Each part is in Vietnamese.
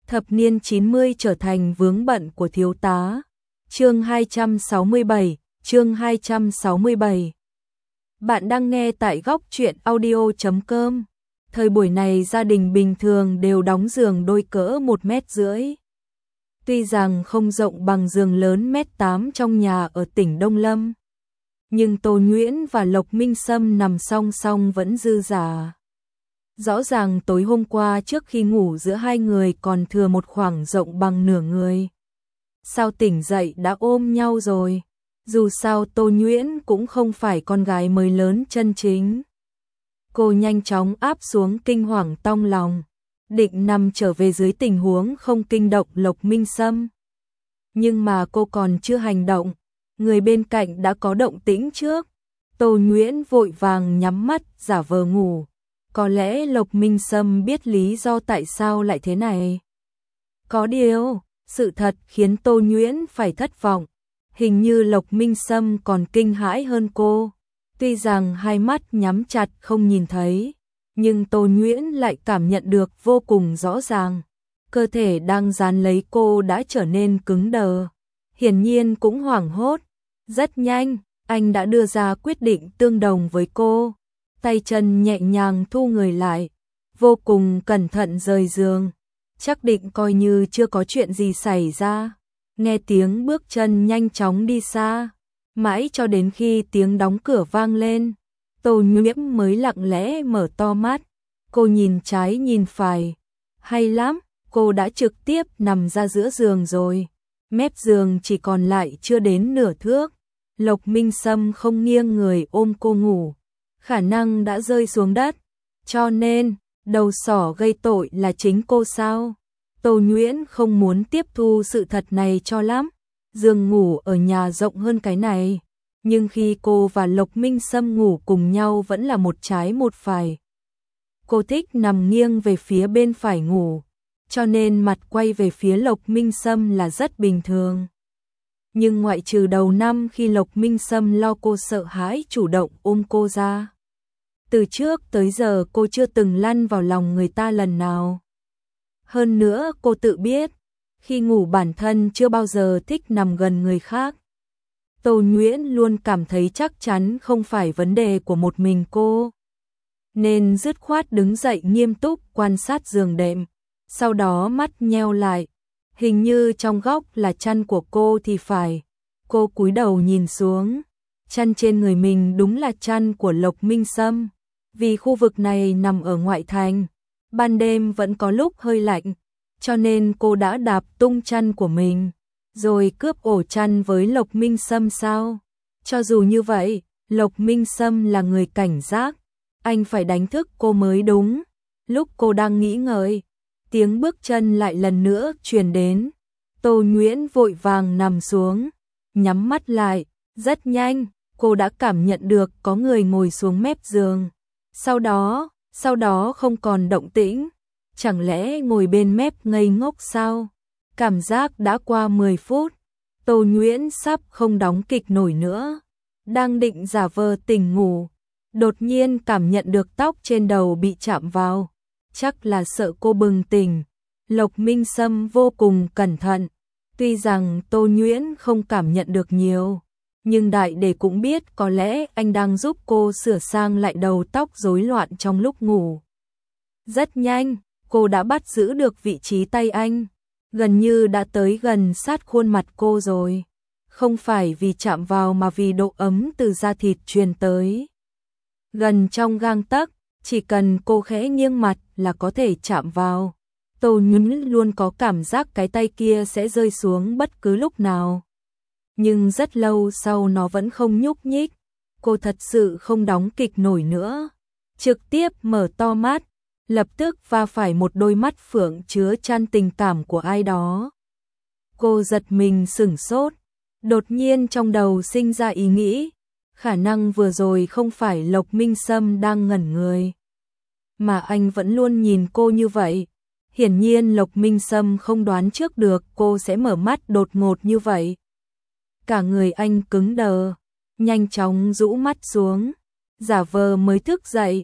Thập niên 90 trở thành vướng bận của thiếu tá. Chương 267, chương 267. Bạn đang nghe tại góc truyện audio.com. Thời buổi này gia đình bình thường đều đóng giường đôi cỡ 1,5 m. Tuy rằng không rộng bằng giường lớn 1,8 m trong nhà ở tỉnh Đông Lâm, nhưng Tô Nhuyễn và Lộc Minh Sâm nằm song song vẫn dư dả. Rõ ràng tối hôm qua trước khi ngủ giữa hai người còn thừa một khoảng rộng bằng nửa người. Sao tỉnh dậy đã ôm nhau rồi? Dù sao Tô Nhuyễn cũng không phải con gái mới lớn chân chính. Cô nhanh chóng áp xuống kinh hoàng tong lòng, định nằm trở về dưới tình huống không kinh động Lộc Minh Sâm. Nhưng mà cô còn chưa hành động, người bên cạnh đã có động tĩnh trước. Tô Nhuyễn vội vàng nhắm mắt giả vờ ngủ. Có lẽ Lộc Minh Sâm biết lý do tại sao lại thế này. Có điều, sự thật khiến Tô Nhuyễn phải thất vọng. Hình như Lộc Minh Sâm còn kinh hãi hơn cô. Tuy rằng hai mắt nhắm chặt không nhìn thấy, nhưng Tô Nhuyễn lại cảm nhận được vô cùng rõ ràng. Cơ thể đang dán lấy cô đã trở nên cứng đờ. Hiển nhiên cũng hoảng hốt. Rất nhanh, anh đã đưa ra quyết định tương đồng với cô. Tay chân nhẹ nhàng thu người lại, vô cùng cẩn thận rời giường, chắc định coi như chưa có chuyện gì xảy ra. Nghe tiếng bước chân nhanh chóng đi xa, mãi cho đến khi tiếng đóng cửa vang lên, Tô Nhuyễn mới lặng lẽ mở to mắt. Cô nhìn trái nhìn phải, hay lắm, cô đã trực tiếp nằm ra giữa giường rồi. Mép giường chỉ còn lại chưa đến nửa thước. Lộc Minh Sâm không nghiêng người ôm cô ngủ, khả năng đã rơi xuống đất, cho nên đầu sỏ gây tội là chính cô sao? Tô Nhuyễn không muốn tiếp thu sự thật này cho lắm. Giường ngủ ở nhà rộng hơn cái này, nhưng khi cô và Lộc Minh Sâm ngủ cùng nhau vẫn là một trái một phải. Cô thích nằm nghiêng về phía bên phải ngủ, cho nên mặt quay về phía Lộc Minh Sâm là rất bình thường. Nhưng ngoại trừ đầu năm khi Lộc Minh Sâm lo cô sợ hãi chủ động ôm cô ra, từ trước tới giờ cô chưa từng lăn vào lòng người ta lần nào. Hơn nữa cô tự biết, khi ngủ bản thân chưa bao giờ thích nằm gần người khác. Tô Nhuyễn luôn cảm thấy chắc chắn không phải vấn đề của một mình cô, nên dứt khoát đứng dậy nghiêm túc quan sát giường đệm, sau đó mắt nheo lại. Hình như trong góc là chăn của cô thì phải. Cô cúi đầu nhìn xuống, chăn trên người mình đúng là chăn của Lộc Minh Sâm. Vì khu vực này nằm ở ngoại thành, ban đêm vẫn có lúc hơi lạnh, cho nên cô đã đạp tung chăn của mình, rồi cướp ổ chăn với Lộc Minh Sâm sao? Cho dù như vậy, Lộc Minh Sâm là người cảnh giác, anh phải đánh thức cô mới đúng. Lúc cô đang nghĩ ngợi, tiếng bước chân lại lần nữa truyền đến. Tô Nhuyễn vội vàng nằm xuống, nhắm mắt lại. Rất nhanh, cô đã cảm nhận được có người ngồi xuống mép giường. Sau đó không còn động tĩnh. Chẳng lẽ ngồi bên mép ngây ngốc sao? Cảm giác đã qua 10 phút. Tô Nhuyễn sắp không đóng kịch nổi nữa. Đang định giả vờ tỉnh ngủ, đột nhiên cảm nhận được tóc trên đầu bị chạm vào. Chắc là sợ cô bừng tỉnh. Lộc Minh Sâm vô cùng cẩn thận. Tuy rằng Tô Nhuyễn không cảm nhận được nhiều, nhưng đại để cũng biết có lẽ anh đang giúp cô sửa sang lại đầu tóc rối loạn trong lúc ngủ. Rất nhanh, cô đã bắt giữ được vị trí tay anh, gần như đã tới gần sát khuôn mặt cô rồi. Không phải vì chạm vào mà vì độ ấm từ da thịt truyền tới. Gần trong gang tấc, chỉ cần cô khẽ nghiêng mặt là có thể chạm vào. Tô Nhuyễn luôn có cảm giác cái tay kia sẽ rơi xuống bất cứ lúc nào. Nhưng rất lâu sau nó vẫn không nhúc nhích. Cô thật sự không đóng kịch nổi nữa. Trực tiếp mở to mắt, lập tức va phải một đôi mắt phượng chứa chan tình cảm của ai đó. Cô giật mình sửng sốt. Đột nhiên trong đầu sinh ra ý nghĩ, khả năng vừa rồi không phải Lộc Minh Sâm đang ngẩn người, mà anh vẫn luôn nhìn cô như vậy. Hiển nhiên Lộc Minh Sâm không đoán trước được cô sẽ mở mắt đột ngột như vậy. Cả người anh cứng đờ, nhanh chóng rũ mắt xuống, giả vờ mới thức dậy.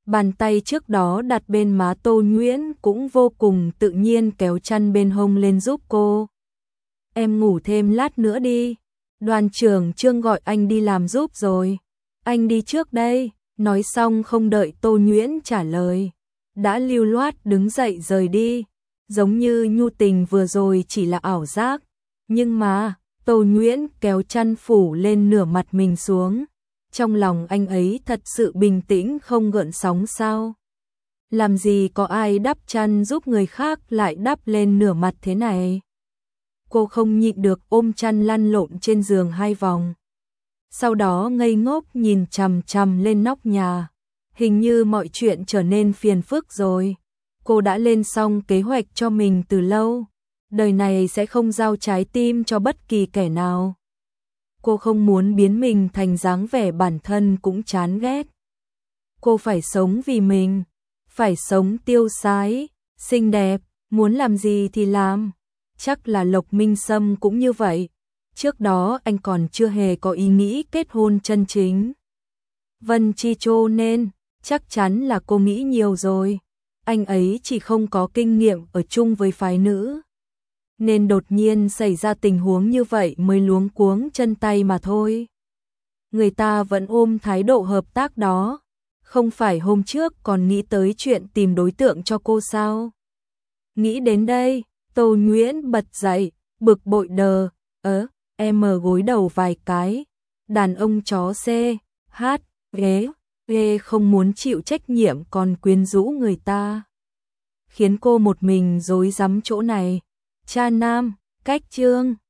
Bàn tay trước đó đặt bên má Tô Nhuyễn cũng vô cùng tự nhiên kéo chăn bên hông lên giúp cô. Em ngủ thêm lát nữa đi. Đoàn trưởng Trương gọi anh đi làm giúp rồi. Anh đi trước đây. Nói xong không đợi Tô Nhuyễn trả lời, đã lưu loát đứng dậy rời đi. Giống như nhu tình vừa rồi chỉ là ảo giác. Nhưng mà, Tô Nhuyễn kéo chăn phủ lên nửa mặt mình xuống. Trong lòng anh ấy thật sự bình tĩnh không gợn sóng sao. Làm gì có ai đắp chăn giúp người khác lại đắp lên nửa mặt thế này. Cô không nhịn được ôm chăn lăn lộn trên giường 2 vòng. Sau đó ngây ngốc nhìn chằm chằm lên nóc nhà. Hình như mọi chuyện trở nên phiền phức rồi. Cô đã lên xong kế hoạch cho mình từ lâu. Đời này sẽ không giao trái tim cho bất kỳ kẻ nào. Cô không muốn biến mình thành dáng vẻ bản thân cũng chán ghét. Cô phải sống vì mình. Phải sống tiêu sái, xinh đẹp, muốn làm gì thì làm. Chắc là Lộc Minh Sâm cũng như vậy. Trước đó anh còn chưa hề có ý nghĩ kết hôn chân chính. Vân Chi Chô nên, chắc chắn là cô nghĩ nhiều rồi. Anh ấy chỉ không có kinh nghiệm ở chung với phái nữ. Nên đột nhiên xảy ra tình huống như vậy mới luống cuống chân tay mà thôi. Người ta vẫn ôm thái độ hợp tác đó. Không phải hôm trước còn nghĩ tới chuyện tìm đối tượng cho cô sao? Nghĩ đến đây, Tô Nhuyễn bật dậy, bực bội đờ, em gối đầu vài cái. Đàn ông chó xe, hát, ghê không muốn chịu trách nhiệm còn quyến rũ người ta. Khiến cô một mình rối rắm chỗ này. Cha nam, cách Trương.